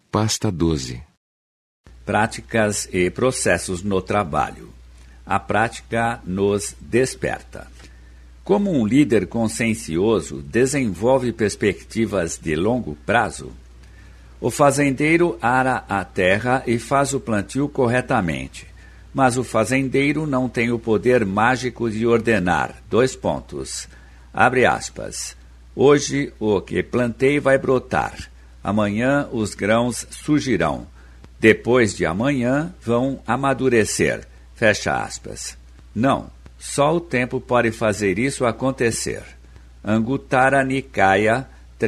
Pasta 12. Práticas e processos no trabalho. A prática nos desperta. Como um líder consciencioso desenvolve perspectivas de longo prazo? O fazendeiro ara a terra e faz o plantio corretamente, mas o fazendeiro não tem o poder mágico de ordenar. Abre aspas. Hoje o que plantei vai brotar. Amanhã os grãos surgirão. Depois de amanhã vão amadurecer. Fecha aspas. Não, só o tempo pode fazer isso acontecer. Anguttara Nikaya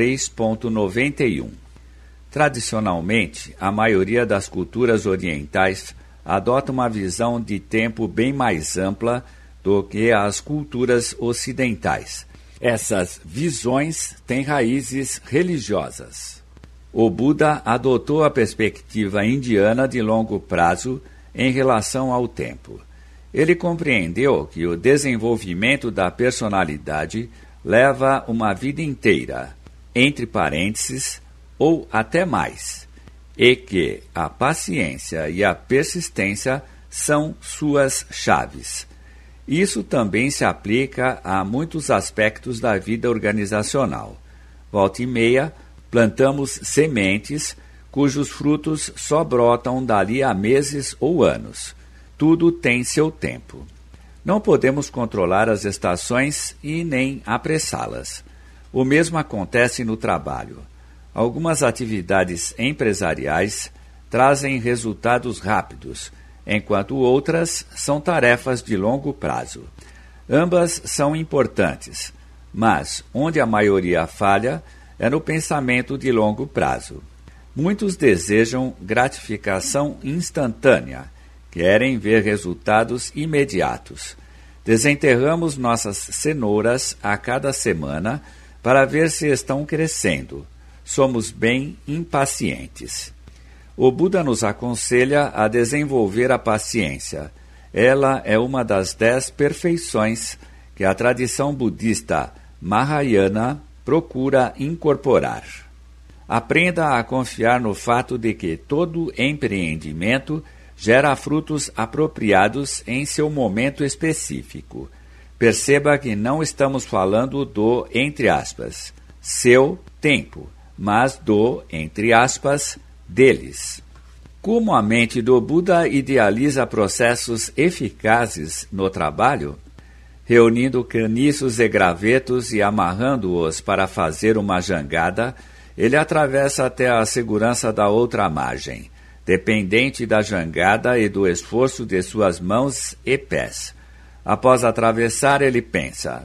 3.91. Tradicionalmente, a maioria das culturas orientais adota uma visão de tempo bem mais ampla do que as culturas ocidentais. Essas visões têm raízes religiosas. O Buda adotou a perspectiva indiana de longo prazo em relação ao tempo. Ele compreendeu que o desenvolvimento da personalidade leva uma vida inteira, entre parênteses, ou até mais, e que a paciência e a persistência são suas chaves. Isso também se aplica a muitos aspectos da vida organizacional. Volta e meia, plantamos sementes cujos frutos só brotam dali a meses ou anos. Tudo tem seu tempo. Não podemos controlar as estações e nem apressá-las. O mesmo acontece no trabalho. Algumas atividades empresariais trazem resultados rápidos, enquanto outras são tarefas de longo prazo. Ambas são importantes, mas onde a maioria falha é no pensamento de longo prazo. Muitos desejam gratificação instantânea, querem ver resultados imediatos. Desenterramos nossas cenouras a cada semana para ver se estão crescendo. Somos bem impacientes. O Buda nos aconselha a desenvolver a paciência. Ela é uma das 10 perfeições que a tradição budista Mahayana procura incorporar. Aprenda a confiar no fato de que todo empreendimento gera frutos apropriados em seu momento específico. Perceba que não estamos falando do, entre aspas, seu tempo, mas do, entre aspas, deles. Como a mente do Buda idealiza processos eficazes no trabalho? Reunindo caniços e gravetos e amarrando-os para fazer uma jangada, ele atravessa até a segurança da outra margem, dependente da jangada e do esforço de suas mãos e pés. Após atravessar, ele pensa,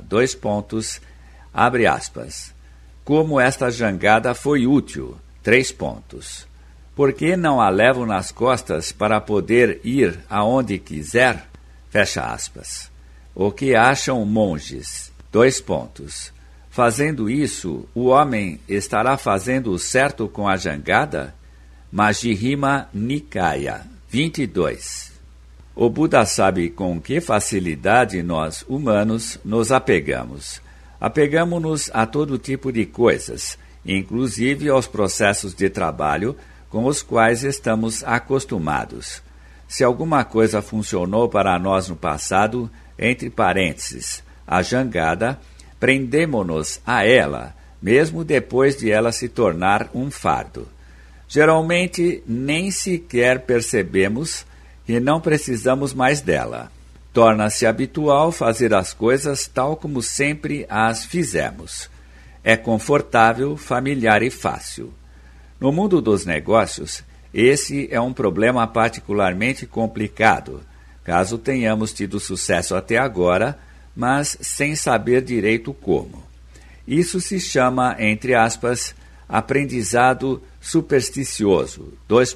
abre aspas, como esta jangada foi útil, por que não a levo nas costas para poder ir aonde quiser? Fecha aspas. O que acham monges? Fazendo isso, o homem estará fazendo o certo com a jangada? Majjhima Nikaya 22. O Buda sabe com que facilidade nós, humanos, nos apegamos. Apegamo-nos a todo tipo de coisas, inclusive aos processos de trabalho com os quais estamos acostumados. Se alguma coisa funcionou para nós no passado, entre parênteses, a jangada, prendemo-nos a ela, mesmo depois de ela se tornar um fardo. Geralmente, nem sequer percebemos que não precisamos mais dela. Torna-se habitual fazer as coisas tal como sempre as fizemos. É confortável, familiar e fácil. No mundo dos negócios, esse é um problema particularmente complicado, caso tenhamos tido sucesso até agora, mas sem saber direito como. Isso se chama, entre aspas, aprendizado supersticioso.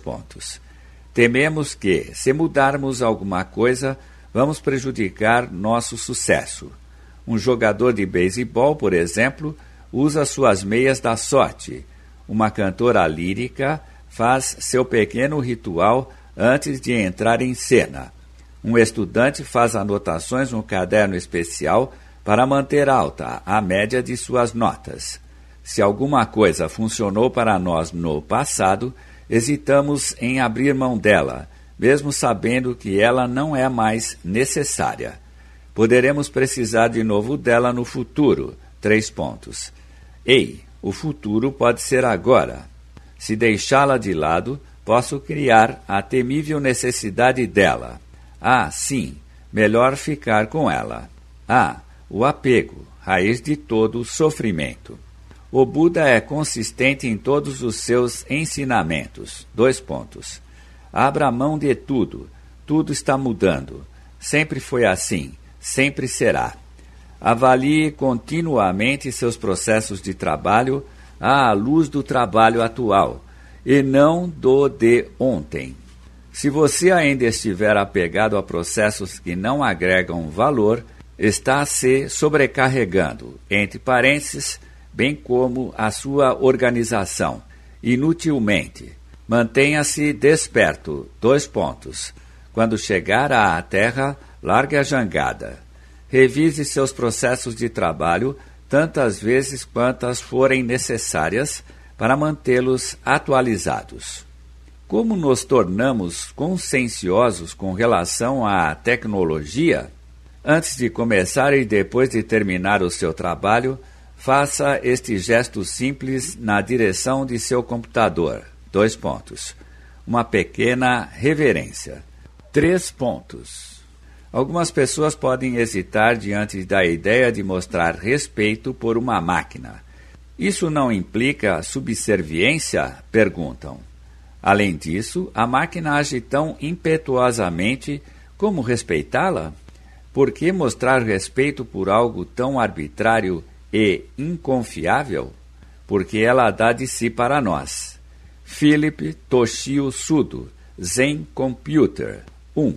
Tememos que, se mudarmos alguma coisa, vamos prejudicar nosso sucesso. Um jogador de beisebol, por exemplo, usa suas meias da sorte. Uma cantora lírica faz seu pequeno ritual antes de entrar em cena. Um estudante faz anotações no caderno especial para manter alta a média de suas notas. Se alguma coisa funcionou para nós no passado, hesitamos em abrir mão dela, mesmo sabendo que ela não é mais necessária. Poderemos precisar de novo dela no futuro. 3 pontos. Ei, o futuro pode ser agora. Se deixá-la de lado, posso criar a temível necessidade dela. Ah, sim, melhor ficar com ela. Ah, o apego, raiz de todo o sofrimento. O Buda é consistente em todos os seus ensinamentos. 2 pontos. Abra mão de tudo. Tudo está mudando. Sempre foi assim. Sempre será. Avalie continuamente seus processos de trabalho à luz do trabalho atual, e não do de ontem. Se você ainda estiver apegado a processos que não agregam valor, está se sobrecarregando, entre parênteses, bem como a sua organização, inutilmente. Mantenha-se desperto. 2 pontos. Quando chegar à Terra, largue a jangada. Revise seus processos de trabalho tantas vezes quantas forem necessárias para mantê-los atualizados. Como nos tornamos conscienciosos com relação à tecnologia? Antes de começar e depois de terminar o seu trabalho, faça este gesto simples na direção de seu computador. 2 pontos. Uma pequena reverência. 3 pontos. Algumas pessoas podem hesitar diante da ideia de mostrar respeito por uma máquina. Isso não implica subserviência? Perguntam. Além disso, a máquina age tão impetuosamente, como respeitá-la? Por que mostrar respeito por algo tão arbitrário e inconfiável? Porque ela dá de si para nós. Philip Toshio Sudo, Zen Computer 1.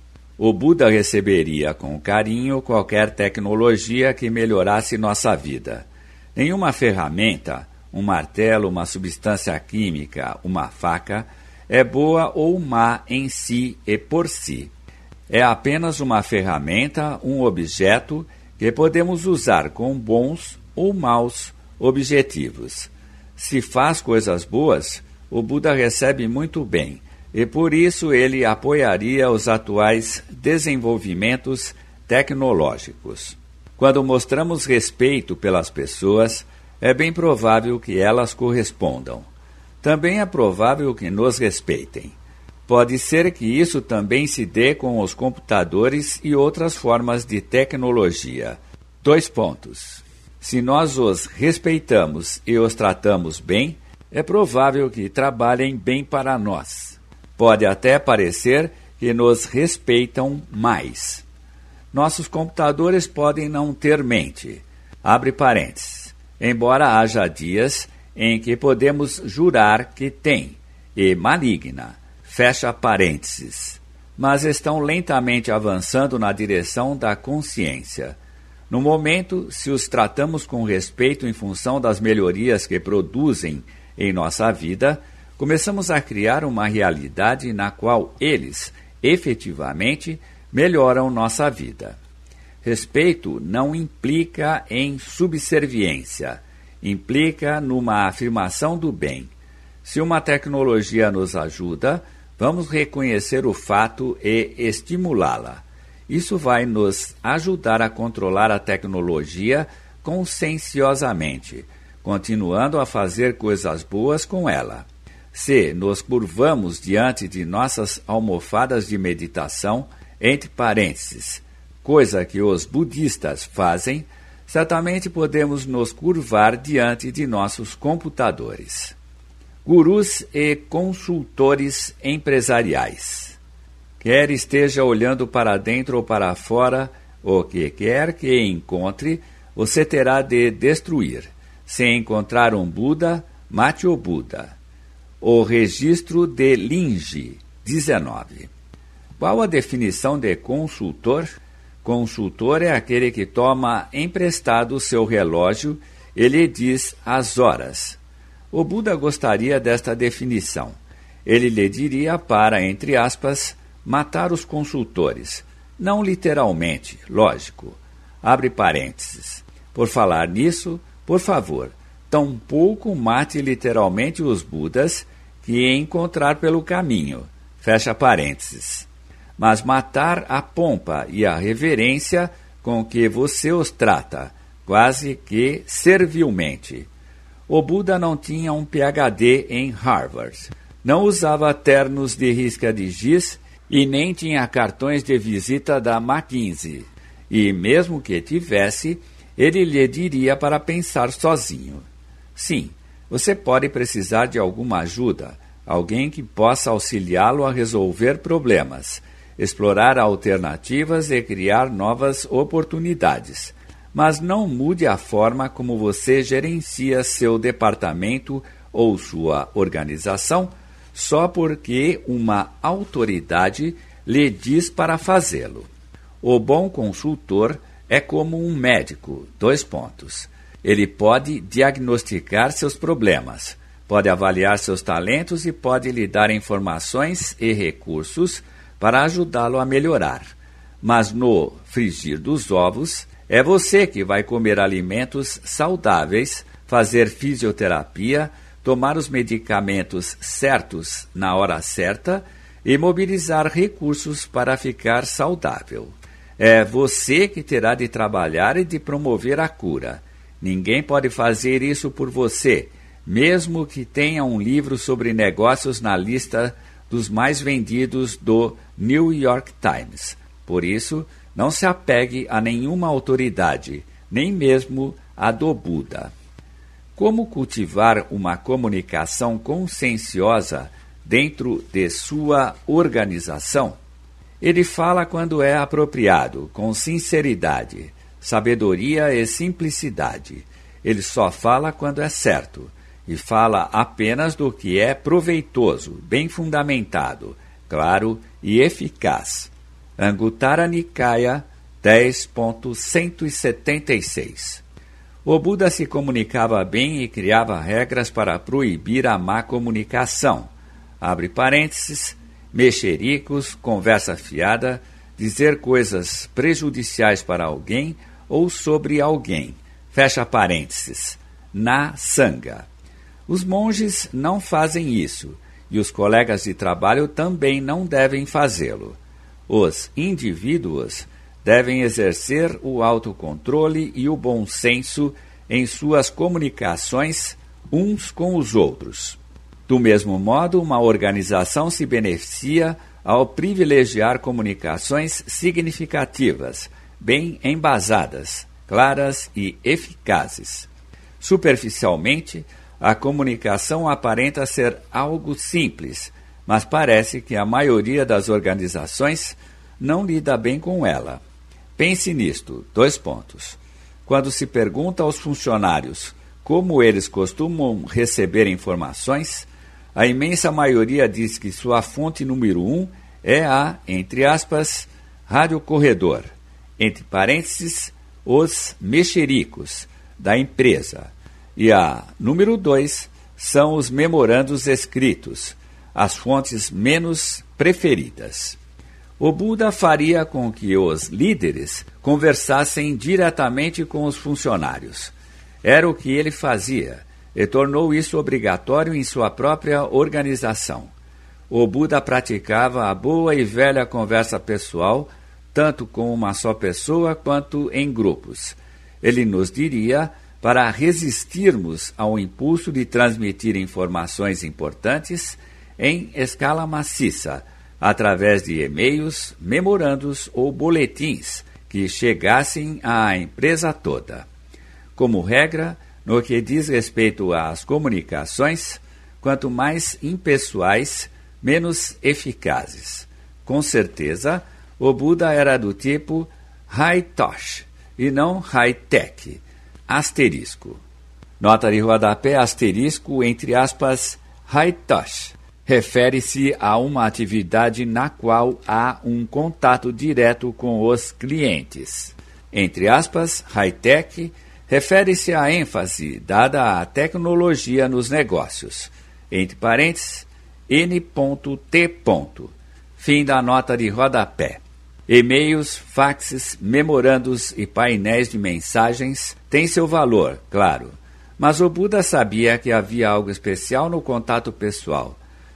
O Buda receberia com carinho qualquer tecnologia que melhorasse nossa vida. Nenhuma ferramenta, um martelo, uma substância química, uma faca, é boa ou má em si e por si. É apenas uma ferramenta, um objeto que podemos usar com bons ou maus objetivos. Se faz coisas boas, o Buda recebe muito bem, e por isso ele apoiaria os atuais desenvolvimentos tecnológicos. Quando mostramos respeito pelas pessoas, é bem provável que elas correspondam. Também é provável que nos respeitem. Pode ser que isso também se dê com os computadores e outras formas de tecnologia. 2 pontos. Se nós os respeitamos e os tratamos bem, é provável que trabalhem bem para nós. Pode até parecer que nos respeitam mais. Nossos computadores podem não ter mente. Abre parênteses. Embora haja dias em que podemos jurar que tem, e maligna. Fecha parênteses. Mas estão lentamente avançando na direção da consciência. No momento, se os tratamos com respeito em função das melhorias que produzem em nossa vida, começamos a criar uma realidade na qual eles, efetivamente, melhoram nossa vida. Respeito não implica em subserviência, implica numa afirmação do bem. Se uma tecnologia nos ajuda, vamos reconhecer o fato e estimulá-la. Isso vai nos ajudar a controlar a tecnologia conscienciosamente, continuando a fazer coisas boas com ela. Se nos curvamos diante de nossas almofadas de meditação, entre parênteses, coisa que os budistas fazem, certamente podemos nos curvar diante de nossos computadores. Gurus e consultores empresariais. Quer esteja olhando para dentro ou para fora, o que quer que encontre, você terá de destruir. Se encontrar um Buda, mate o Buda. O registro de Linge, 19. Qual a definição de consultor? Consultor é aquele que toma emprestado o seu relógio e lhe diz as horas. O Buda gostaria desta definição. Ele lhe diria para, entre aspas, matar os consultores. Não literalmente, lógico. Abre parênteses. Por falar nisso, por favor, tampouco mate literalmente os Budas que encontrar pelo caminho, fecha parênteses. Mas matar a pompa e a reverência com que você os trata, quase que servilmente. O Buda não tinha um PhD em Harvard, não usava ternos de risca de giz e nem tinha cartões de visita da McKinsey. E mesmo que tivesse, ele lhe diria para pensar sozinho. Sim, você pode precisar de alguma ajuda, alguém que possa auxiliá-lo a resolver problemas, explorar alternativas e criar novas oportunidades. Mas não mude a forma como você gerencia seu departamento ou sua organização só porque uma autoridade lhe diz para fazê-lo. O bom consultor é como um médico, : Ele pode diagnosticar seus problemas, pode avaliar seus talentos e pode lhe dar informações e recursos para ajudá-lo a melhorar. Mas no frigir dos ovos, é você que vai comer alimentos saudáveis, fazer fisioterapia, tomar os medicamentos certos na hora certa e mobilizar recursos para ficar saudável. É você que terá de trabalhar e de promover a cura. Ninguém pode fazer isso por você, mesmo que tenha um livro sobre negócios na lista dos mais vendidos do New York Times. Por isso, não se apegue a nenhuma autoridade, nem mesmo a do Buda. Como cultivar uma comunicação conscienciosa dentro de sua organização? Ele fala quando é apropriado, com sinceridade, sabedoria e simplicidade. Ele só fala quando é certo, e fala apenas do que é proveitoso, bem fundamentado, claro e eficaz. Anguttara Nikaya 10.176. O Buda se comunicava bem e criava regras para proibir a má comunicação. Abre parênteses, mexericos, conversa fiada, dizer coisas prejudiciais para alguém ou sobre alguém. Fecha parênteses. Na Sangha. Os monges não fazem isso, e os colegas de trabalho também não devem fazê-lo. Os indivíduos devem exercer o autocontrole e o bom senso em suas comunicações uns com os outros. Do mesmo modo, uma organização se beneficia ao privilegiar comunicações significativas, bem embasadas, claras e eficazes. Superficialmente, a comunicação aparenta ser algo simples, mas parece que a maioria das organizações não lida bem com ela. Pense nisto, : Quando se pergunta aos funcionários como eles costumam receber informações, a imensa maioria diz que sua fonte número 1 é a, entre aspas, rádio corredor, entre parênteses, os mexericos da empresa, e a número 2 são os memorandos escritos, as fontes menos preferidas. O Buda faria com que os líderes conversassem diretamente com os funcionários. Era o que ele fazia, e tornou isso obrigatório em sua própria organização. O Buda praticava a boa e velha conversa pessoal, tanto com uma só pessoa quanto em grupos. Ele nos diria para resistirmos ao impulso de transmitir informações importantes em escala maciça, através de e-mails, memorandos ou boletins que chegassem à empresa toda. Como regra, no que diz respeito às comunicações, quanto mais impessoais, menos eficazes. Com certeza, o Buda era do tipo high-touch e não high-tech. Asterisco. Nota de rodapé, asterisco, entre aspas, high-touch. Refere-se a uma atividade na qual há um contato direto com os clientes. Entre aspas, high-tech, refere-se à ênfase dada à tecnologia nos negócios. Entre parênteses, N.T. Fim da nota de rodapé. E-mails, faxes, memorandos e painéis de mensagens têm seu valor, claro, mas o Buda sabia que havia algo especial no contato pessoal,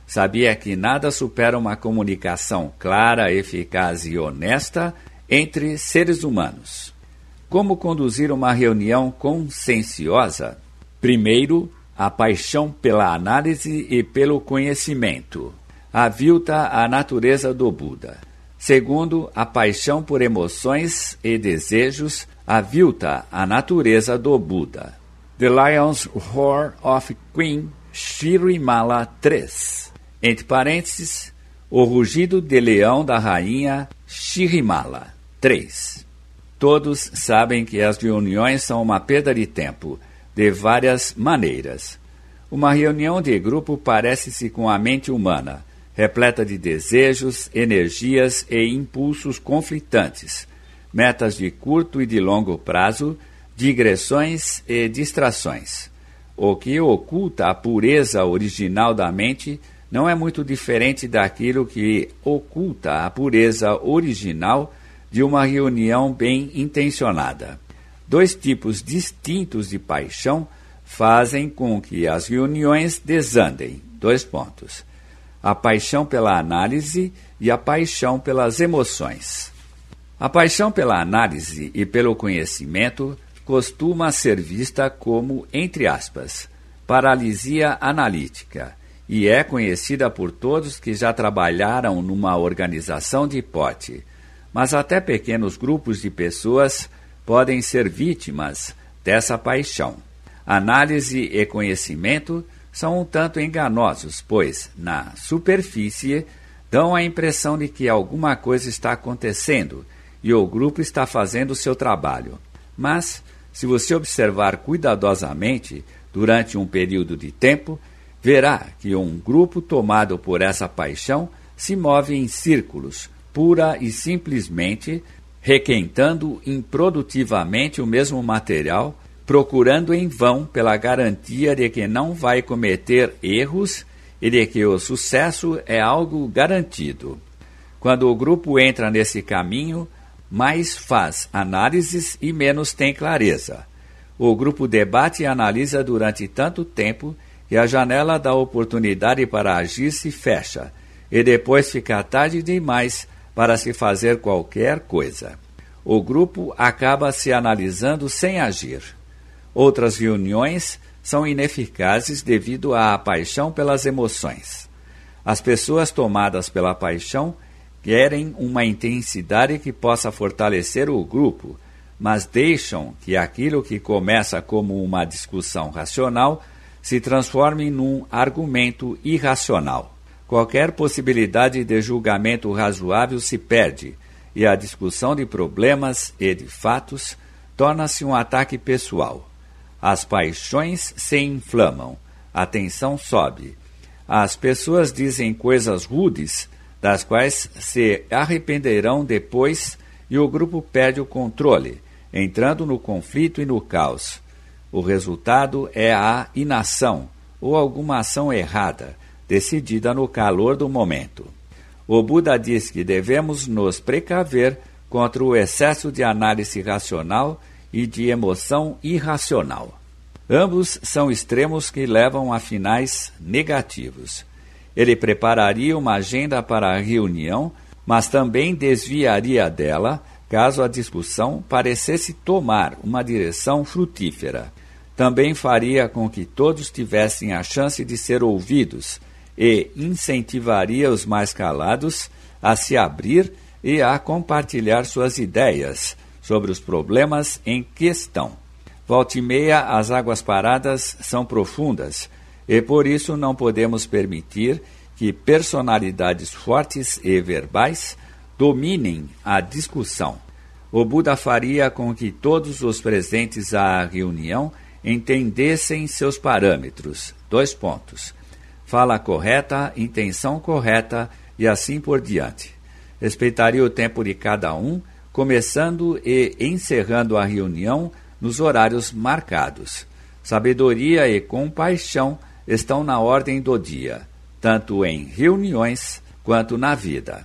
sabia que nada supera uma comunicação clara, eficaz e honesta entre seres humanos. Como conduzir uma reunião conscienciosa? Primeiro, a paixão pela análise e pelo conhecimento. Avilta a natureza do Buda. Segundo, a paixão por emoções e desejos avilta a natureza do Buda. The Lion's Roar of Queen Shirimala 3. Entre parênteses, o rugido de leão da rainha Shirimala 3. Todos sabem que as reuniões são uma perda de tempo, de várias maneiras. Uma reunião de grupo parece-se com a mente humana, repleta de desejos, energias e impulsos conflitantes, metas de curto e de longo prazo, digressões e distrações. O que oculta a pureza original da mente não é muito diferente daquilo que oculta a pureza original de uma reunião bem intencionada. Dois tipos distintos de paixão fazem com que as reuniões desandem. 2 pontos. A paixão pela análise e a paixão pelas emoções. A paixão pela análise e pelo conhecimento costuma ser vista como, entre aspas, paralisia analítica, e é conhecida por todos que já trabalharam numa organização de porte. Mas até pequenos grupos de pessoas podem ser vítimas dessa paixão. Análise e conhecimento são um tanto enganosos, pois, na superfície, dão a impressão de que alguma coisa está acontecendo e o grupo está fazendo o seu trabalho. Mas, se você observar cuidadosamente, durante um período de tempo, verá que um grupo tomado por essa paixão se move em círculos, pura e simplesmente requentando improdutivamente o mesmo material, procurando em vão pela garantia de que não vai cometer erros e de que o sucesso é algo garantido. Quando o grupo entra nesse caminho, mais faz análises e menos tem clareza. O grupo debate e analisa durante tanto tempo que a janela da oportunidade para agir se fecha, e depois fica tarde demais para se fazer qualquer coisa. O grupo acaba se analisando sem agir. Outras reuniões são ineficazes devido à paixão pelas emoções. As pessoas tomadas pela paixão querem uma intensidade que possa fortalecer o grupo, mas deixam que aquilo que começa como uma discussão racional se transforme num argumento irracional. Qualquer possibilidade de julgamento razoável se perde, e a discussão de problemas e de fatos torna-se um ataque pessoal. As paixões se inflamam, a tensão sobe. As pessoas dizem coisas rudes, das quais se arrependerão depois, e o grupo perde o controle, entrando no conflito e no caos. O resultado é a inação, ou alguma ação errada, decidida no calor do momento. O Buda diz que devemos nos precaver contra o excesso de análise racional e de emoção irracional. Ambos são extremos que levam a finais negativos. Ele prepararia uma agenda para a reunião, mas também desviaria dela caso a discussão parecesse tomar uma direção frutífera. Também faria com que todos tivessem a chance de ser ouvidos e incentivaria os mais calados a se abrir e a compartilhar suas ideias sobre os problemas em questão. Volta e meia, as águas paradas são profundas e por isso não podemos permitir que personalidades fortes e verbais dominem a discussão. O Buda faria com que todos os presentes à reunião entendessem seus parâmetros. 2 pontos. Fala correta, intenção correta e assim por diante. Respeitaria o tempo de cada um, começando e encerrando a reunião nos horários marcados. Sabedoria e compaixão estão na ordem do dia, tanto em reuniões quanto na vida.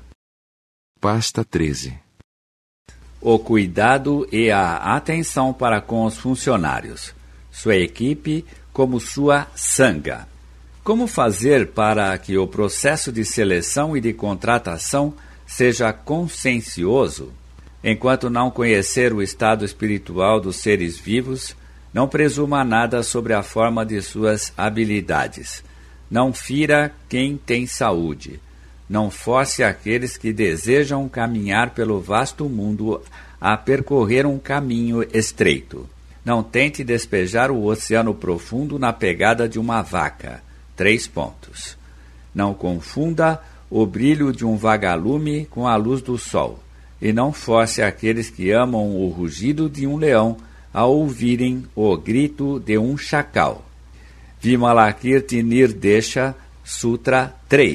Pasta 13. O cuidado e a atenção para com os funcionários, sua equipe como sua sangha. Como fazer para que o processo de seleção e de contratação seja consciencioso? Enquanto não conhecer o estado espiritual dos seres vivos, não presuma nada sobre a forma de suas habilidades. Não fira quem tem saúde. Não force aqueles que desejam caminhar pelo vasto mundo a percorrer um caminho estreito. Não tente despejar o oceano profundo na pegada de uma vaca. 3 pontos. Não confunda o brilho de um vagalume com a luz do sol. E não force aqueles que amam o rugido de um leão a ouvirem o grito de um chacal. Vimalakirti Nirdesha, Sutra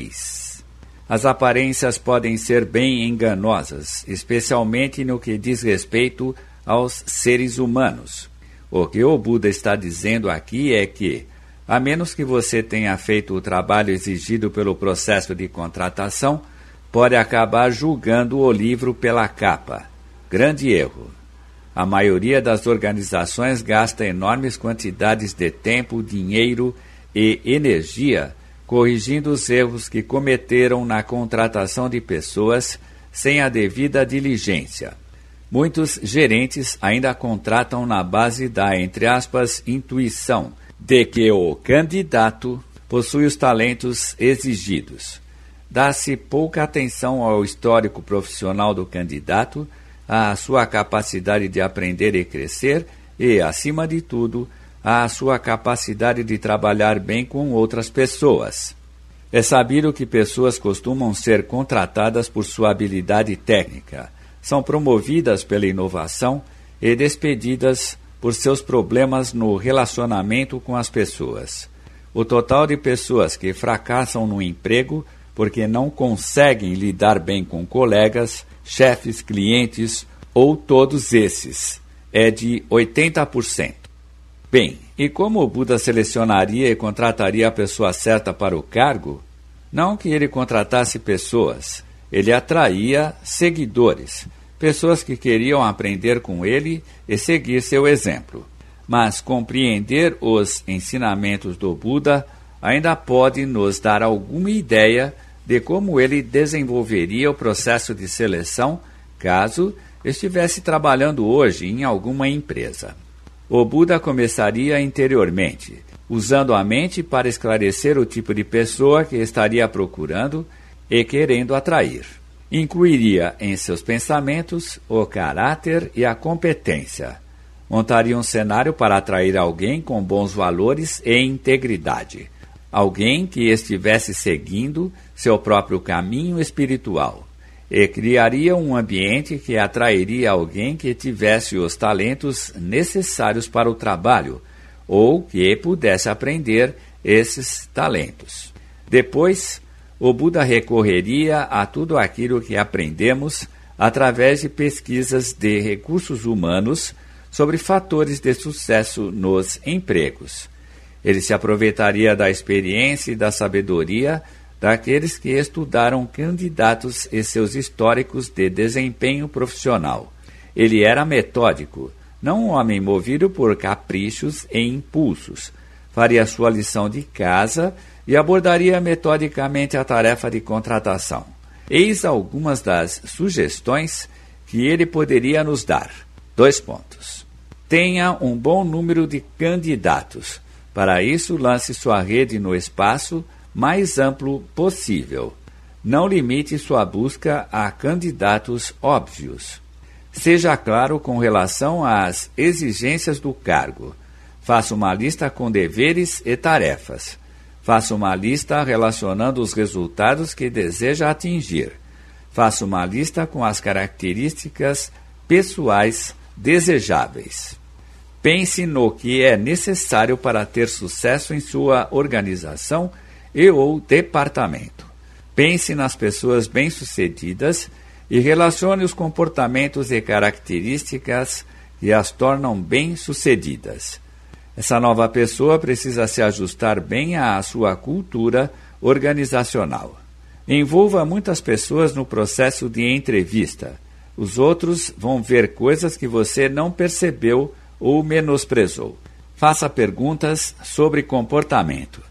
3. As aparências podem ser bem enganosas, especialmente no que diz respeito aos seres humanos. O que o Buda está dizendo aqui é que, a menos que você tenha feito o trabalho exigido pelo processo de contratação, pode acabar julgando o livro pela capa. Grande erro. A maioria das organizações gasta enormes quantidades de tempo, dinheiro e energia corrigindo os erros que cometeram na contratação de pessoas sem a devida diligência. Muitos gerentes ainda contratam na base da, entre aspas, intuição de que o candidato possui os talentos exigidos. Dá-se pouca atenção ao histórico profissional do candidato, à sua capacidade de aprender e crescer e, acima de tudo, à sua capacidade de trabalhar bem com outras pessoas. É sabido que pessoas costumam ser contratadas por sua habilidade técnica, são promovidas pela inovação e despedidas por seus problemas no relacionamento com as pessoas. O total de pessoas que fracassam no emprego porque não conseguem lidar bem com colegas, chefes, clientes ou todos esses é de 80%. Bem, e como o Buda selecionaria e contrataria a pessoa certa para o cargo? Não que ele contratasse pessoas, ele atraía seguidores, pessoas que queriam aprender com ele e seguir seu exemplo. Mas compreender os ensinamentos do Buda ainda pode nos dar alguma ideia de como ele desenvolveria o processo de seleção caso estivesse trabalhando hoje em alguma empresa. O Buda começaria interiormente, usando a mente para esclarecer o tipo de pessoa que estaria procurando e querendo atrair. Incluiria em seus pensamentos o caráter e a competência. Montaria um cenário para atrair alguém com bons valores e integridade. Alguém que estivesse seguindo seu próprio caminho espiritual. E criaria um ambiente que atrairia alguém que tivesse os talentos necessários para o trabalho, ou que pudesse aprender esses talentos. Depois, o Buda recorreria a tudo aquilo que aprendemos através de pesquisas de recursos humanos sobre fatores de sucesso nos empregos. Ele se aproveitaria da experiência e da sabedoria daqueles que estudaram candidatos e seus históricos de desempenho profissional. Ele era metódico, não um homem movido por caprichos e impulsos. Faria sua lição de casa e abordaria metodicamente a tarefa de contratação. Eis algumas das sugestões que ele poderia nos dar. 2 pontos. Tenha um bom número de candidatos. Para isso, lance sua rede no espaço mais amplo possível. Não limite sua busca a candidatos óbvios. Seja claro com relação às exigências do cargo. Faça uma lista com deveres e tarefas. Faça uma lista relacionando os resultados que deseja atingir. Faça uma lista com as características pessoais desejáveis. Pense no que é necessário para ter sucesso em sua organização e ou departamento. Pense nas pessoas bem-sucedidas e relacione os comportamentos e características que as tornam bem-sucedidas. Essa nova pessoa precisa se ajustar bem à sua cultura organizacional. Envolva muitas pessoas no processo de entrevista. Os outros vão ver coisas que você não percebeu ou menosprezou. Faça perguntas sobre comportamento.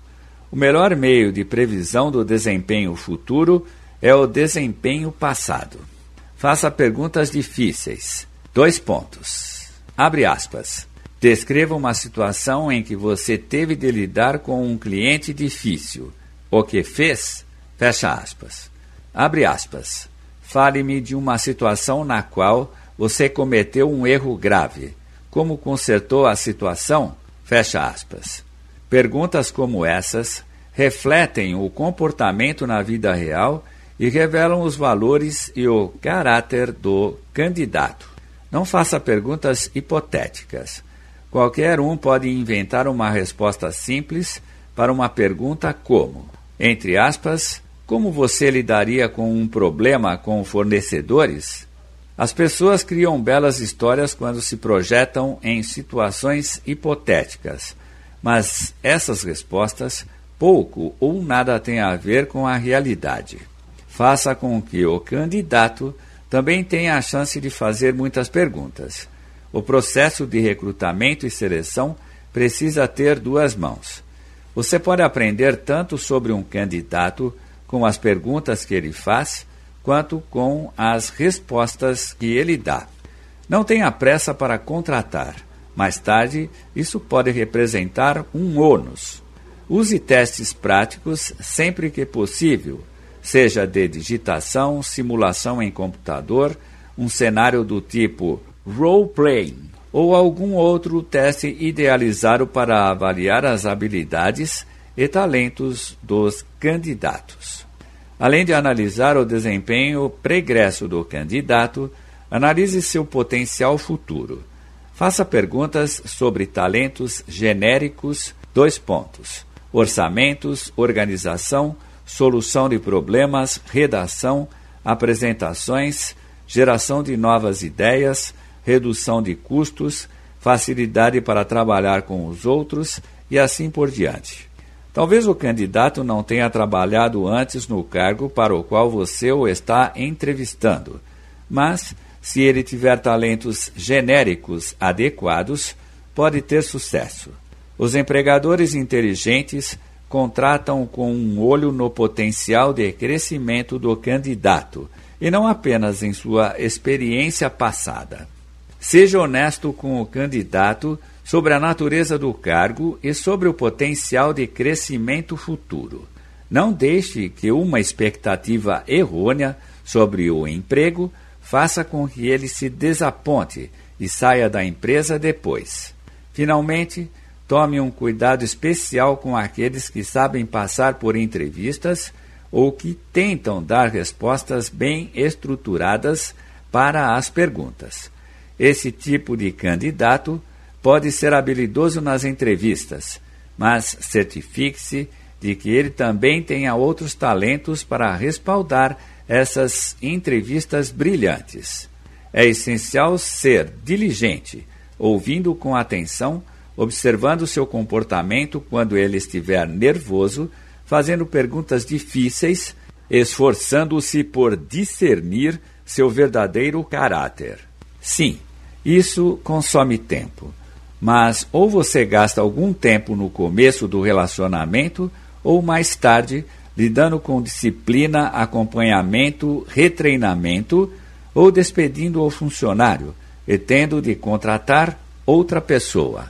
O melhor meio de previsão do desempenho futuro é o desempenho passado. Faça perguntas difíceis. 2 pontos. Abre aspas. Descreva uma situação em que você teve de lidar com um cliente difícil. O que fez? Fecha aspas. Abre aspas. Fale-me de uma situação na qual você cometeu um erro grave. Como consertou a situação? Fecha aspas. Perguntas como essas refletem o comportamento na vida real e revelam os valores e o caráter do candidato. Não faça perguntas hipotéticas. Qualquer um pode inventar uma resposta simples para uma pergunta como, entre aspas, como você lidaria com um problema com fornecedores? As pessoas criam belas histórias quando se projetam em situações hipotéticas, mas essas respostas pouco ou nada têm a ver com a realidade. Faça com que o candidato também tenha a chance de fazer muitas perguntas. O processo de recrutamento e seleção precisa ter 2 mãos. Você pode aprender tanto sobre um candidato com as perguntas que ele faz, quanto com as respostas que ele dá. Não tenha pressa para contratar. Mais tarde, isso pode representar um ônus. Use testes práticos sempre que possível, seja de digitação, simulação em computador, um cenário do tipo role-playing ou algum outro teste idealizado para avaliar as habilidades e talentos dos candidatos. Além de analisar o desempenho pregresso do candidato, analise seu potencial futuro. Faça perguntas sobre talentos genéricos, 2 pontos. Orçamentos, organização, solução de problemas, redação, apresentações, geração de novas ideias, redução de custos, facilidade para trabalhar com os outros e assim por diante. Talvez o candidato não tenha trabalhado antes no cargo para o qual você o está entrevistando, mas, se ele tiver talentos genéricos adequados, pode ter sucesso. Os empregadores inteligentes contratam com um olho no potencial de crescimento do candidato e não apenas em sua experiência passada. Seja honesto com o candidato sobre a natureza do cargo e sobre o potencial de crescimento futuro. Não deixe que uma expectativa errônea sobre o emprego faça com que ele se desaponte e saia da empresa depois. Finalmente, tome um cuidado especial com aqueles que sabem passar por entrevistas ou que tentam dar respostas bem estruturadas para as perguntas. Esse tipo de candidato pode ser habilidoso nas entrevistas, mas certifique-se de que ele também tenha outros talentos para respaldar essas entrevistas brilhantes. É essencial ser diligente, ouvindo com atenção, observando seu comportamento quando ele estiver nervoso, fazendo perguntas difíceis, esforçando-se por discernir seu verdadeiro caráter. Sim, isso consome tempo, mas ou você gasta algum tempo no começo do relacionamento ou mais tarde, lidando com disciplina, acompanhamento, retreinamento ou despedindo o funcionário e tendo de contratar outra pessoa.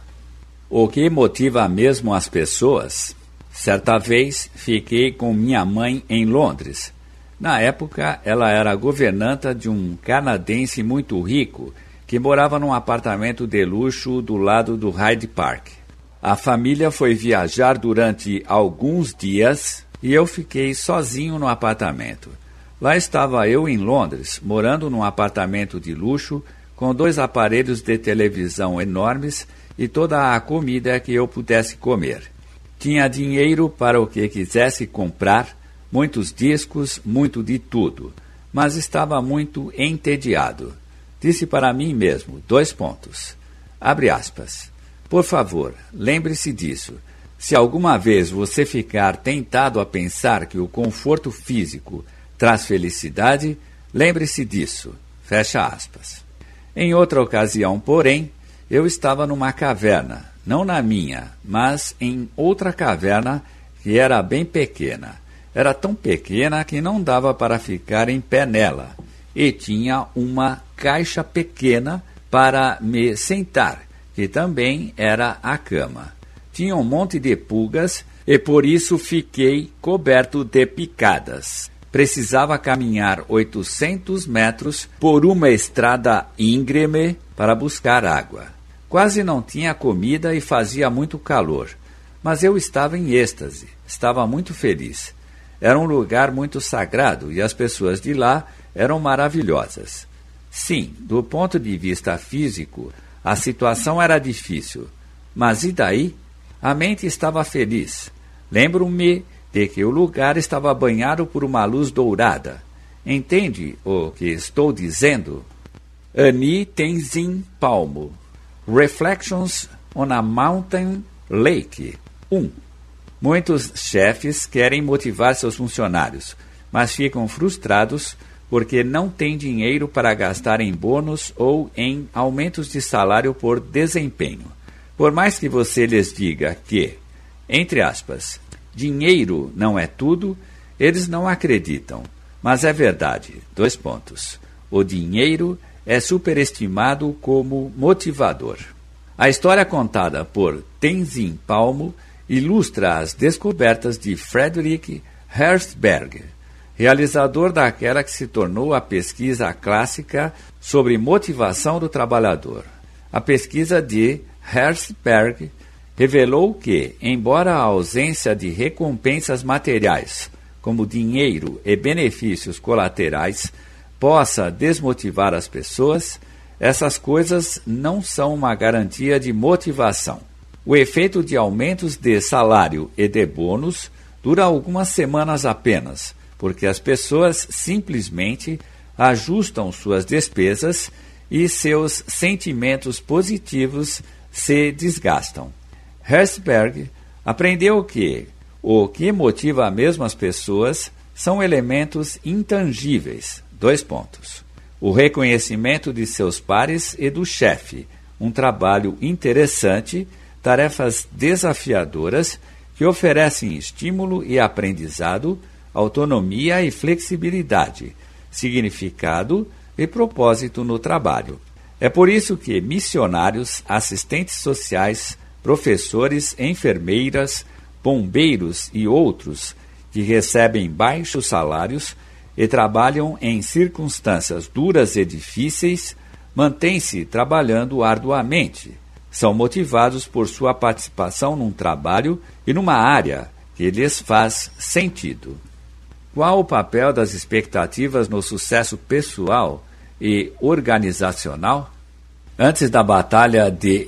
O que motiva mesmo as pessoas? Certa vez fiquei com minha mãe em Londres. Na época, ela era governanta de um canadense muito rico que morava num apartamento de luxo do lado do Hyde Park. A família foi viajar durante alguns dias e eu fiquei sozinho no apartamento. Lá estava eu em Londres, morando num apartamento de luxo, com 2 aparelhos de televisão enormes e toda a comida que eu pudesse comer. Tinha dinheiro para o que quisesse comprar, muitos discos, muito de tudo, mas estava muito entediado. Disse para mim mesmo, 2 pontos. Abre aspas. Por favor, lembre-se disso. Se alguma vez você ficar tentado a pensar que o conforto físico traz felicidade, lembre-se disso. Fecha aspas. Em outra ocasião, porém, eu estava numa caverna, não na minha, mas em outra caverna que era bem pequena. Era tão pequena que não dava para ficar em pé nela, e tinha uma caixa pequena para me sentar, que também era a cama. Tinha um monte de pulgas e por isso fiquei coberto de picadas. Precisava caminhar 800 metros por uma estrada íngreme para buscar água. Quase não tinha comida e fazia muito calor, mas eu estava em êxtase, estava muito feliz. Era um lugar muito sagrado e as pessoas de lá eram maravilhosas. Sim, do ponto de vista físico, a situação era difícil. Mas e daí? A mente estava feliz. Lembro-me de que o lugar estava banhado por uma luz dourada. Entende o que estou dizendo? Annie Tenzin Palmo. Reflections on a Mountain Lake. 1. Muitos chefes querem motivar seus funcionários, mas ficam frustrados porque não têm dinheiro para gastar em bônus ou em aumentos de salário por desempenho. Por mais que você lhes diga que, entre aspas, dinheiro não é tudo, eles não acreditam. Mas é verdade. 2 pontos. O dinheiro é superestimado como motivador. A história contada por Tenzin Palmo ilustra as descobertas de Frederick Herzberg, realizador daquela que se tornou a pesquisa clássica sobre motivação do trabalhador. A pesquisa de Herzberg revelou que, embora a ausência de recompensas materiais, como dinheiro e benefícios colaterais, possa desmotivar as pessoas, essas coisas não são uma garantia de motivação. O efeito de aumentos de salário e de bônus dura algumas semanas apenas, porque as pessoas simplesmente ajustam suas despesas e seus sentimentos positivos se desgastam. Herzberg aprendeu que o que motiva mesmo as pessoas são elementos intangíveis. 2 pontos. O reconhecimento de seus pares e do chefe, um trabalho interessante, tarefas desafiadoras que oferecem estímulo e aprendizado, autonomia e flexibilidade, significado e propósito no trabalho. É por isso que missionários, assistentes sociais, professores, enfermeiras, bombeiros e outros que recebem baixos salários e trabalham em circunstâncias duras e difíceis, mantêm-se trabalhando arduamente. São motivados por sua participação num trabalho e numa área que lhes faz sentido. Qual o papel das expectativas no sucesso pessoal e organizacional? Antes da Batalha de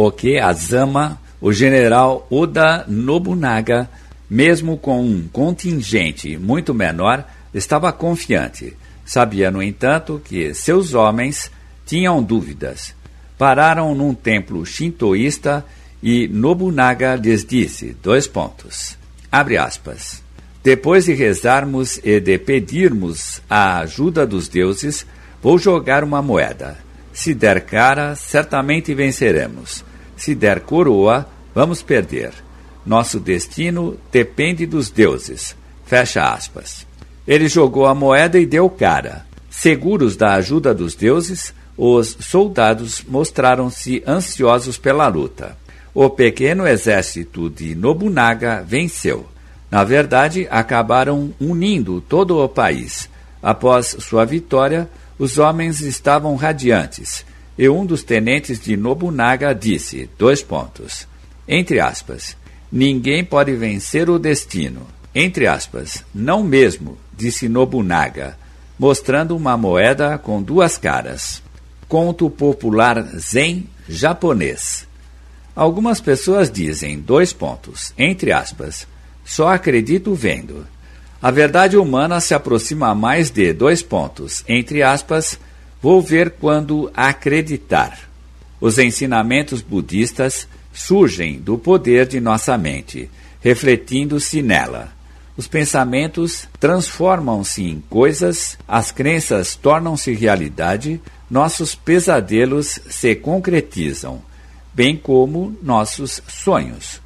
Okeyazama, o general Oda Nobunaga, mesmo com um contingente muito menor, estava confiante. Sabia, no entanto, que seus homens tinham dúvidas. Pararam num templo shintoísta e Nobunaga lhes disse, 2 pontos, abre aspas, depois de rezarmos e de pedirmos a ajuda dos deuses, vou jogar uma moeda. Se der cara, certamente venceremos. Se der coroa, vamos perder. Nosso destino depende dos deuses. Fecha aspas. Ele jogou a moeda e deu cara. Seguros da ajuda dos deuses, os soldados mostraram-se ansiosos pela luta. O pequeno exército de Nobunaga venceu. Na verdade, acabaram unindo todo o país. Após sua vitória, os homens estavam radiantes, e um dos tenentes de Nobunaga disse, 2 pontos, entre aspas, ninguém pode vencer o destino, entre aspas, não mesmo, disse Nobunaga, mostrando uma moeda com 2 caras. Conto popular zen japonês. Algumas pessoas dizem, 2 pontos, entre aspas, só acredito vendo. A verdade humana se aproxima mais de 2 pontos, entre aspas, vou ver quando acreditar. Os ensinamentos budistas surgem do poder de nossa mente, refletindo-se nela. Os pensamentos transformam-se em coisas, as crenças tornam-se realidade, nossos pesadelos se concretizam, bem como nossos sonhos.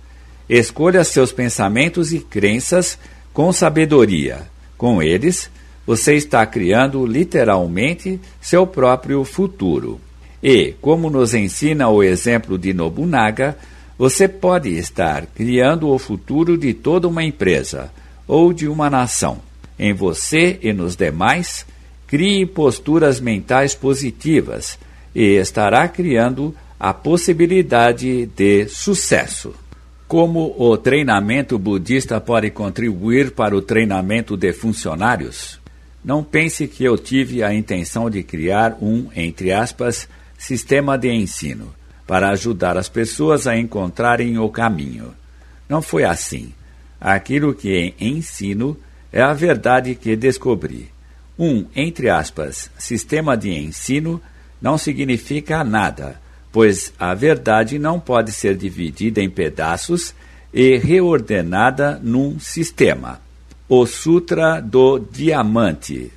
Escolha seus pensamentos e crenças com sabedoria. Com eles, você está criando literalmente seu próprio futuro. E, como nos ensina o exemplo de Nobunaga, você pode estar criando o futuro de toda uma empresa ou de uma nação. Em você e nos demais, crie posturas mentais positivas e estará criando a possibilidade de sucesso. Como o treinamento budista pode contribuir para o treinamento de funcionários? Não pense que eu tive a intenção de criar entre aspas, sistema de ensino, para ajudar as pessoas a encontrarem o caminho. Não foi assim. Aquilo que ensino é a verdade que descobri. Entre aspas, sistema de ensino não significa nada, pois a verdade não pode ser dividida em pedaços e reordenada num sistema. O Sutra do Diamante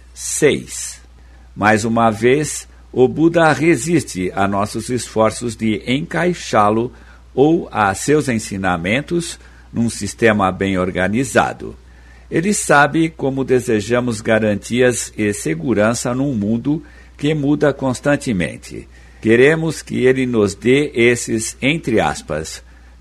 6. Mais uma vez, o Buda resiste a nossos esforços de encaixá-lo ou a seus ensinamentos num sistema bem organizado. Ele sabe como desejamos garantias e segurança num mundo que muda constantemente. Queremos que ele nos dê esses, entre aspas,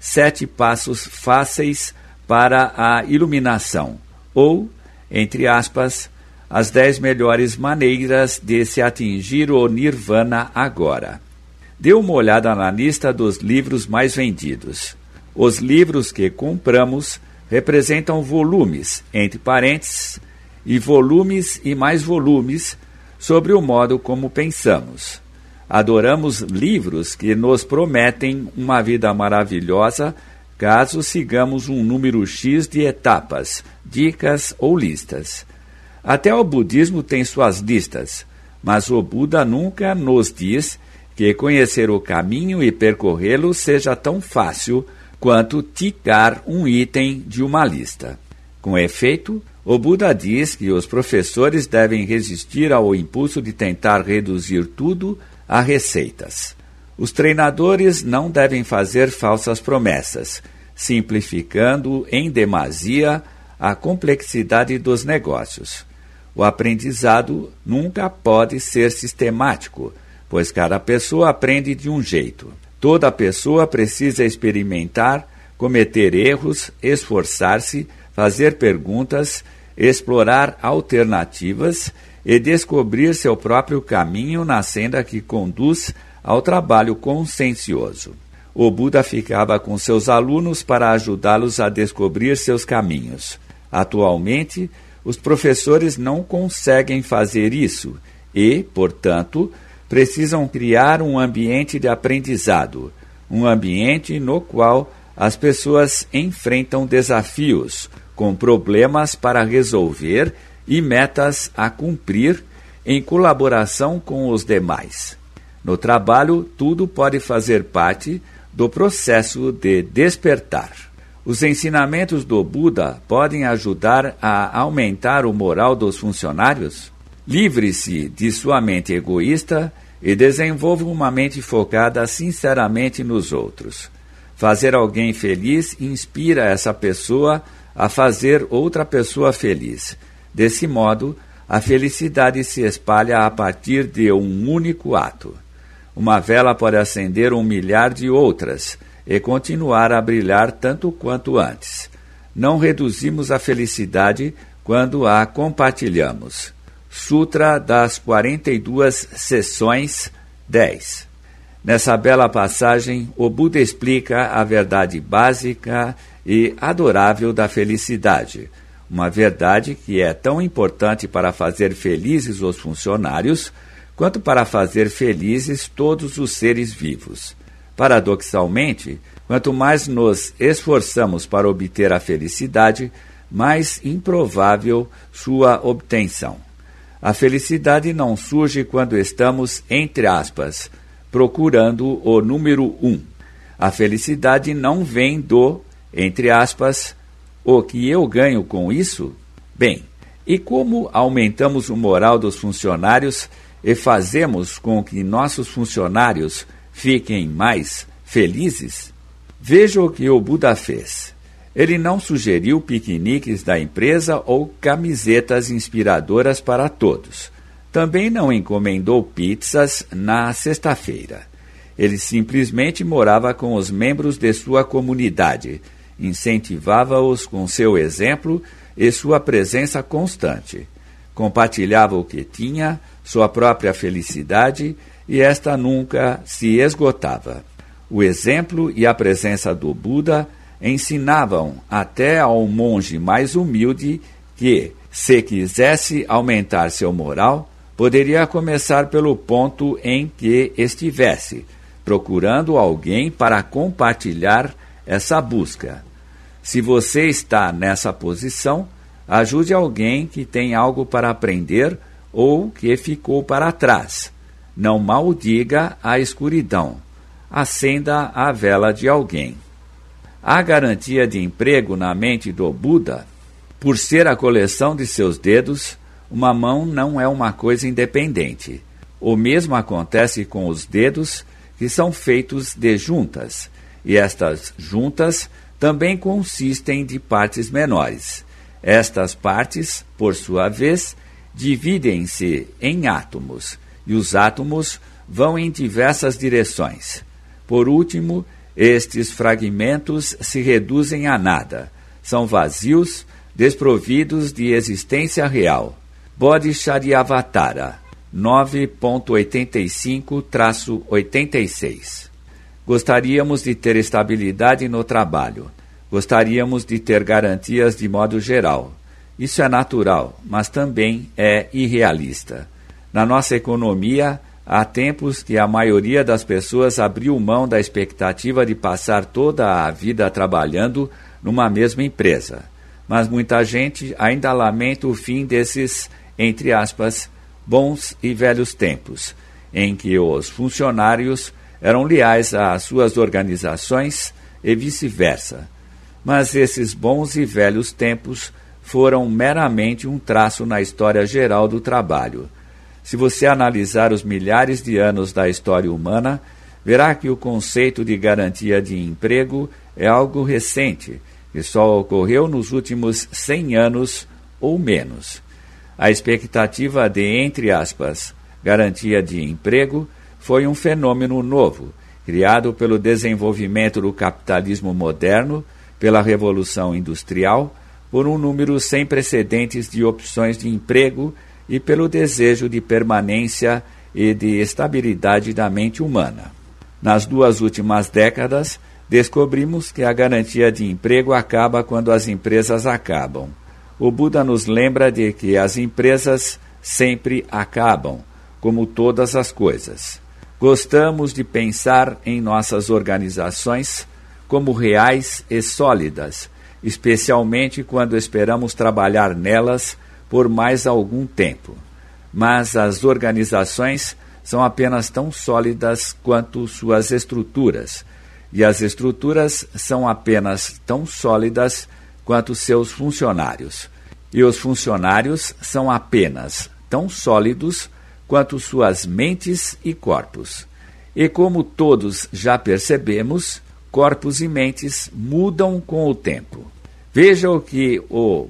7 passos fáceis para a iluminação, ou, entre aspas, as 10 melhores maneiras de se atingir o Nirvana agora. Dê uma olhada na lista dos livros mais vendidos. Os livros que compramos representam volumes, entre parênteses, e volumes e mais volumes, sobre o modo como pensamos. Adoramos livros que nos prometem uma vida maravilhosa caso sigamos um número X de etapas, dicas ou listas. Até o budismo tem suas listas, mas o Buda nunca nos diz que conhecer o caminho e percorrê-lo seja tão fácil quanto ticar um item de uma lista. Com efeito, o Buda diz que os professores devem resistir ao impulso de tentar reduzir tudo a receitas. Os treinadores não devem fazer falsas promessas, simplificando em demasia a complexidade dos negócios. O aprendizado nunca pode ser sistemático, pois cada pessoa aprende de um jeito. Toda pessoa precisa experimentar, cometer erros, esforçar-se, fazer perguntas, explorar alternativas e descobrir seu próprio caminho na senda que conduz ao trabalho consciencioso. O Buda ficava com seus alunos para ajudá-los a descobrir seus caminhos. Atualmente, os professores não conseguem fazer isso e, portanto, precisam criar um ambiente de aprendizado, um ambiente no qual as pessoas enfrentam desafios, com problemas para resolver e metas a cumprir em colaboração com os demais. No trabalho, tudo pode fazer parte do processo de despertar. Os ensinamentos do Buda podem ajudar a aumentar o moral dos funcionários? Livre-se de sua mente egoísta e desenvolva uma mente focada sinceramente nos outros. Fazer alguém feliz inspira essa pessoa a fazer outra pessoa feliz. Desse modo, a felicidade se espalha a partir de um único ato. Uma vela pode acender 1 milhar de outras e continuar a brilhar tanto quanto antes. Não reduzimos a felicidade quando a compartilhamos. Sutra das 42 Sessões 10. Nessa bela passagem, o Buda explica a verdade básica e adorável da felicidade, uma verdade que é tão importante para fazer felizes os funcionários quanto para fazer felizes todos os seres vivos. Paradoxalmente, quanto mais nos esforçamos para obter a felicidade, mais improvável sua obtenção. A felicidade não surge quando estamos, entre aspas, procurando o número 1. A felicidade não vem do, entre aspas, o que eu ganho com isso? Bem, e como aumentamos o moral dos funcionários e fazemos com que nossos funcionários fiquem mais felizes? Veja o que o Buda fez. Ele não sugeriu piqueniques da empresa ou camisetas inspiradoras para todos. Também não encomendou pizzas na sexta-feira. Ele simplesmente morava com os membros de sua comunidade, incentivava-os com seu exemplo e sua presença constante. Compartilhava o que tinha, sua própria felicidade, e esta nunca se esgotava. O exemplo e a presença do Buda ensinavam até ao monge mais humilde que, se quisesse aumentar seu moral, poderia começar pelo ponto em que estivesse, procurando alguém para compartilhar essa busca. Se você está nessa posição, ajude alguém que tem algo para aprender ou que ficou para trás. Não maldiga a escuridão. Acenda a vela de alguém. A garantia de emprego na mente do Buda, por ser a coleção de seus dedos, uma mão não é uma coisa independente. O mesmo acontece com os dedos, que são feitos de juntas, e estas juntas também consistem de partes menores. Estas partes, por sua vez, dividem-se em átomos, e os átomos vão em diversas direções. Por último, estes fragmentos se reduzem a nada. São vazios, desprovidos de existência real. Bodhisattva 9.85-86. Gostaríamos de ter estabilidade no trabalho. Gostaríamos de ter garantias de modo geral. Isso é natural, mas também é irrealista. Na nossa economia, há tempos que a maioria das pessoas abriu mão da expectativa de passar toda a vida trabalhando numa mesma empresa. Mas muita gente ainda lamenta o fim desses, entre aspas, bons e velhos tempos, em que os funcionários eram leais às suas organizações e vice-versa. Mas esses bons e velhos tempos foram meramente um traço na história geral do trabalho. Se você analisar os milhares de anos da história humana, verá que o conceito de garantia de emprego é algo recente, que só ocorreu nos últimos 100 anos ou menos. A expectativa de, entre aspas, garantia de emprego foi um fenômeno novo, criado pelo desenvolvimento do capitalismo moderno, pela Revolução Industrial, por um número sem precedentes de opções de emprego e pelo desejo de permanência e de estabilidade da mente humana. Nas 2 últimas décadas, descobrimos que a garantia de emprego acaba quando as empresas acabam. O Buda nos lembra de que as empresas sempre acabam, como todas as coisas. Gostamos de pensar em nossas organizações como reais e sólidas, especialmente quando esperamos trabalhar nelas por mais algum tempo. Mas as organizações são apenas tão sólidas quanto suas estruturas, e as estruturas são apenas tão sólidas quanto seus funcionários, e os funcionários são apenas tão sólidos quanto suas mentes e corpos. E como todos já percebemos, corpos e mentes mudam com o tempo. Veja o que o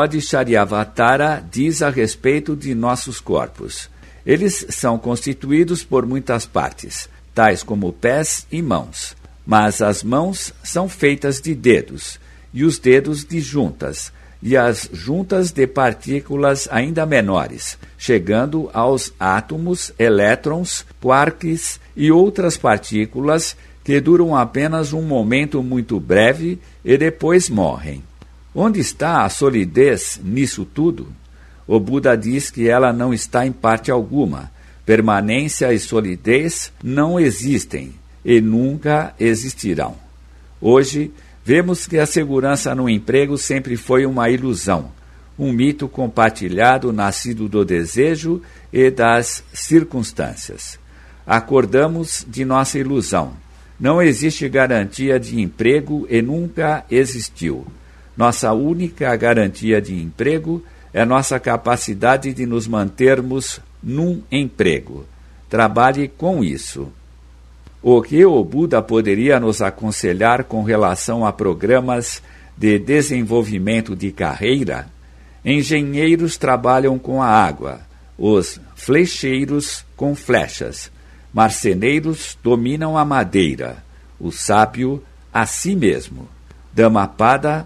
Bodhisattva diz a respeito de nossos corpos. Eles são constituídos por muitas partes, tais como pés e mãos. Mas as mãos são feitas de dedos, e os dedos de juntas, e as juntas de partículas ainda menores, chegando aos átomos, elétrons, quarks e outras partículas que duram apenas um momento muito breve e depois morrem. Onde está a solidez nisso tudo? O Buda diz que ela não está em parte alguma. Permanência e solidez não existem e nunca existirão. Hoje, vemos que a segurança no emprego sempre foi uma ilusão, um mito compartilhado nascido do desejo e das circunstâncias. Acordamos de nossa ilusão. Não existe garantia de emprego e nunca existiu. Nossa única garantia de emprego é nossa capacidade de nos mantermos num emprego. Trabalhe com isso. O que o Buda poderia nos aconselhar com relação a programas de desenvolvimento de carreira, engenheiros trabalham com a água, os flecheiros com flechas, marceneiros dominam a madeira, o sábio a si mesmo. Dhammapada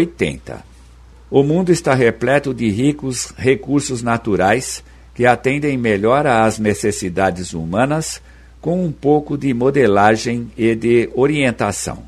80. O mundo está repleto de ricos recursos naturais que atendem melhor às necessidades humanas com um pouco de modelagem e de orientação.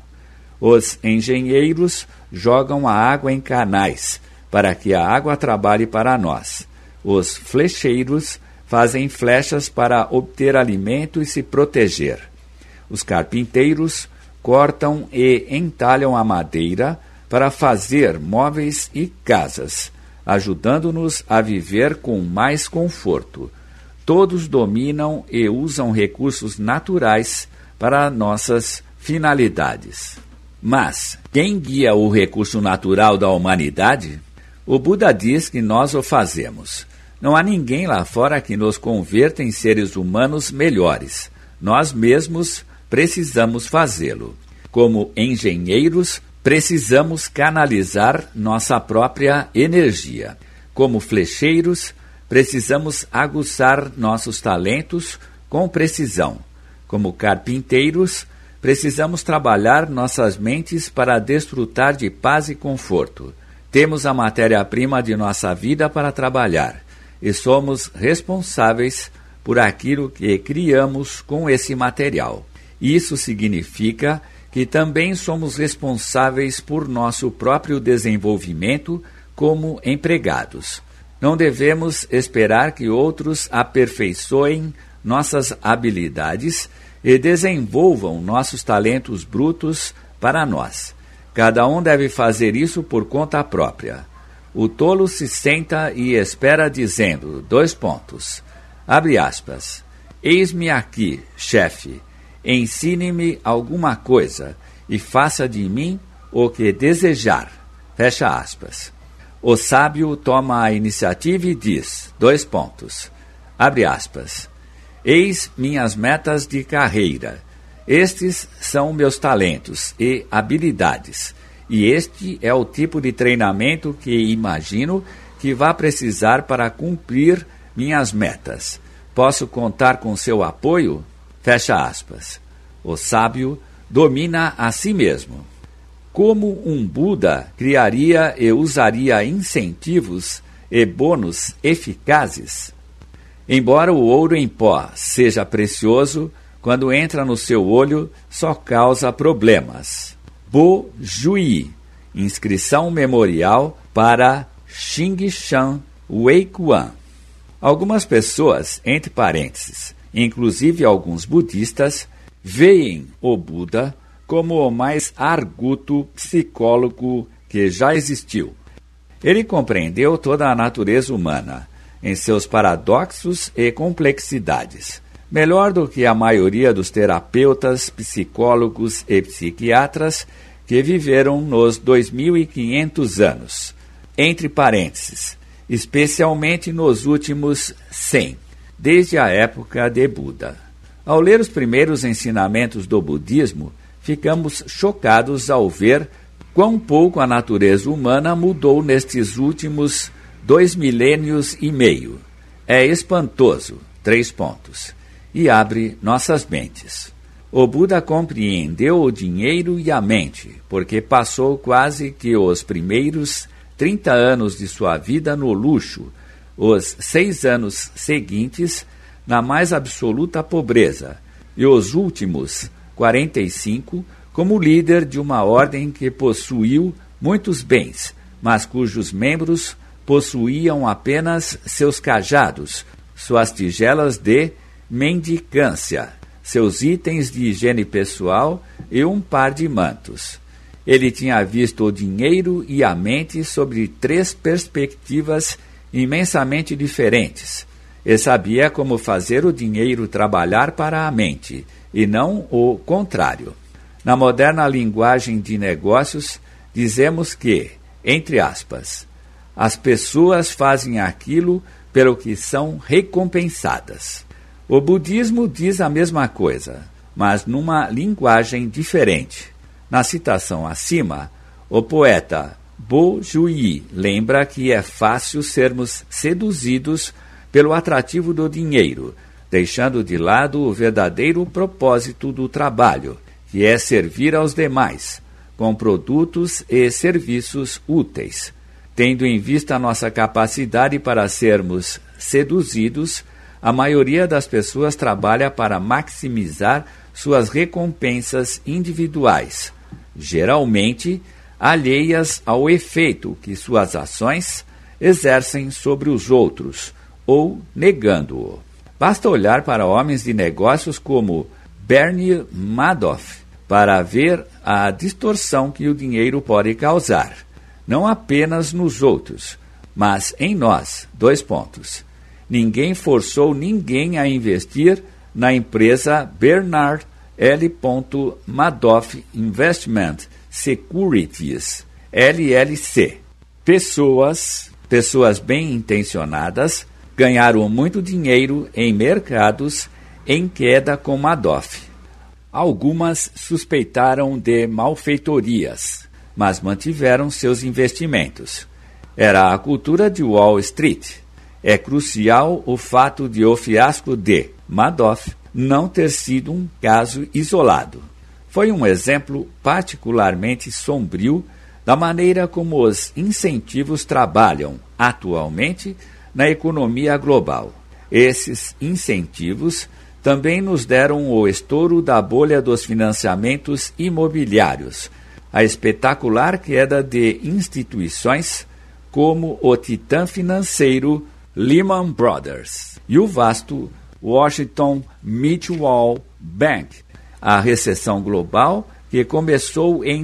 Os engenheiros jogam a água em canais para que a água trabalhe para nós. Os flecheiros fazem flechas para obter alimento e se proteger. Os carpinteiros cortam e entalham a madeira para fazer móveis e casas, ajudando-nos a viver com mais conforto. Todos dominam e usam recursos naturais para nossas finalidades. Mas quem guia o recurso natural da humanidade? O Buda diz que nós o fazemos. Não há ninguém lá fora que nos converta em seres humanos melhores. Nós mesmos precisamos fazê-lo. Como engenheiros, precisamos canalizar nossa própria energia. Como flecheiros, precisamos aguçar nossos talentos com precisão. Como carpinteiros, precisamos trabalhar nossas mentes para desfrutar de paz e conforto. Temos a matéria-prima de nossa vida para trabalhar e somos responsáveis por aquilo que criamos com esse material. Isso significa que também somos responsáveis por nosso próprio desenvolvimento como empregados. Não devemos esperar que outros aperfeiçoem nossas habilidades e desenvolvam nossos talentos brutos para nós. Cada um deve fazer isso por conta própria. O tolo se senta e espera dizendo, abre aspas, eis-me aqui, chefe, ensine-me alguma coisa e faça de mim o que desejar, fecha aspas. O sábio toma a iniciativa e diz, abre aspas, eis minhas metas de carreira, estes são meus talentos e habilidades, e este é o tipo de treinamento que imagino que vá precisar para cumprir minhas metas. Posso contar com seu apoio? Fecha aspas. O sábio domina a si mesmo. Como um Buda criaria e usaria incentivos e bônus eficazes? Embora o ouro em pó seja precioso, quando entra no seu olho, só causa problemas. Bo Jui, inscrição memorial para Xing Shan Wei Quan. Algumas pessoas, entre parênteses, inclusive alguns budistas, veem o Buda como o mais arguto psicólogo que já existiu. Ele compreendeu toda a natureza humana, em seus paradoxos e complexidades, melhor do que a maioria dos terapeutas, psicólogos e psiquiatras que viveram nos 2.500 anos, entre parênteses, especialmente nos últimos 100, desde a época de Buda. Ao ler os primeiros ensinamentos do budismo, ficamos chocados ao ver quão pouco a natureza humana mudou nestes últimos 2,5 milênios. É espantoso, e abre nossas mentes. O Buda compreendeu o dinheiro e a mente, porque passou quase que os primeiros 30 anos de sua vida no luxo, os 6 anos seguintes na mais absoluta pobreza, e os últimos 45 como líder de uma ordem que possuiu muitos bens, mas cujos membros possuíam apenas seus cajados, suas tigelas de mendicância, seus itens de higiene pessoal e um par de mantos. Ele tinha visto o dinheiro e a mente sobre 3 perspectivas imensamente diferentes, e sabia como fazer o dinheiro trabalhar para a mente, e não o contrário. Na moderna linguagem de negócios, dizemos que, entre aspas, as pessoas fazem aquilo pelo que são recompensadas. O budismo diz a mesma coisa, mas numa linguagem diferente. Na citação acima, O poeta Bo Juyi lembra que é fácil sermos seduzidos pelo atrativo do dinheiro, deixando de lado o verdadeiro propósito do trabalho, que é servir aos demais, com produtos e serviços úteis. Tendo em vista a nossa capacidade para sermos seduzidos, a maioria das pessoas trabalha para maximizar suas recompensas individuais, geralmente alheias ao efeito que suas ações exercem sobre os outros, ou negando-o. Basta olhar para homens de negócios como Bernie Madoff para ver a distorção que o dinheiro pode causar, não apenas nos outros, mas em nós. Ninguém forçou ninguém a investir na empresa Bernard L. Madoff Investment Securities, LLC. Pessoas bem intencionadas ganharam muito dinheiro em mercados em queda com Madoff. Algumas suspeitaram de malfeitorias, mas mantiveram seus investimentos. Era a cultura de Wall Street. É crucial o fato de o fiasco de Madoff não ter sido um caso isolado. Foi um exemplo particularmente sombrio da maneira como os incentivos trabalham atualmente na economia global. Esses incentivos também nos deram o estouro da bolha dos financiamentos imobiliários, a espetacular queda de instituições como o titã financeiro Lehman Brothers e o vasto Washington Mutual Bank, a recessão global que começou em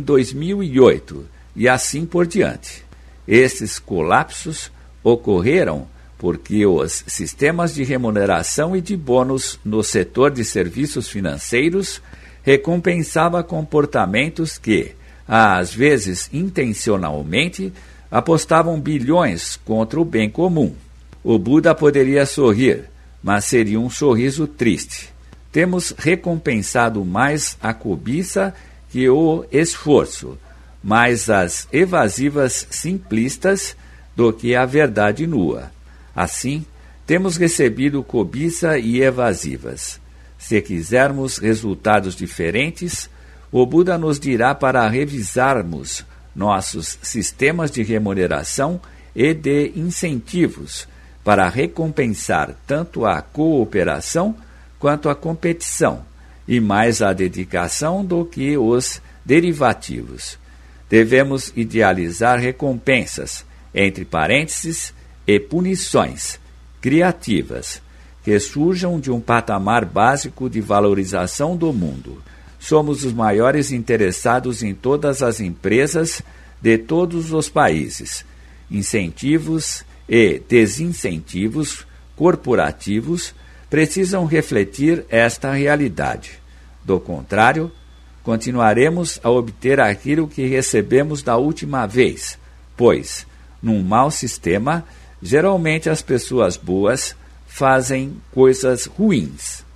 2008 e assim por diante. Esses colapsos ocorreram porque os sistemas de remuneração e de bônus no setor de serviços financeiros recompensavam comportamentos que, às vezes intencionalmente, apostavam bilhões contra o bem comum. O Buda poderia sorrir, mas seria um sorriso triste. Temos recompensado mais a cobiça que o esforço, mais as evasivas simplistas do que a verdade nua. Assim, temos recebido cobiça e evasivas. Se quisermos resultados diferentes, o Buda nos dirá para revisarmos nossos sistemas de remuneração e de incentivos, para recompensar tanto a cooperação quanto a competição, e mais a dedicação do que os derivativos. Devemos idealizar recompensas, entre parênteses, e punições criativas, que surjam de um patamar básico de valorização do mundo. Somos os maiores interessados em todas as empresas de todos os países. Incentivos e desincentivos corporativos precisam refletir esta realidade. Do contrário, continuaremos a obter aquilo que recebemos da última vez, pois, num mau sistema, geralmente as pessoas boas fazem coisas ruins.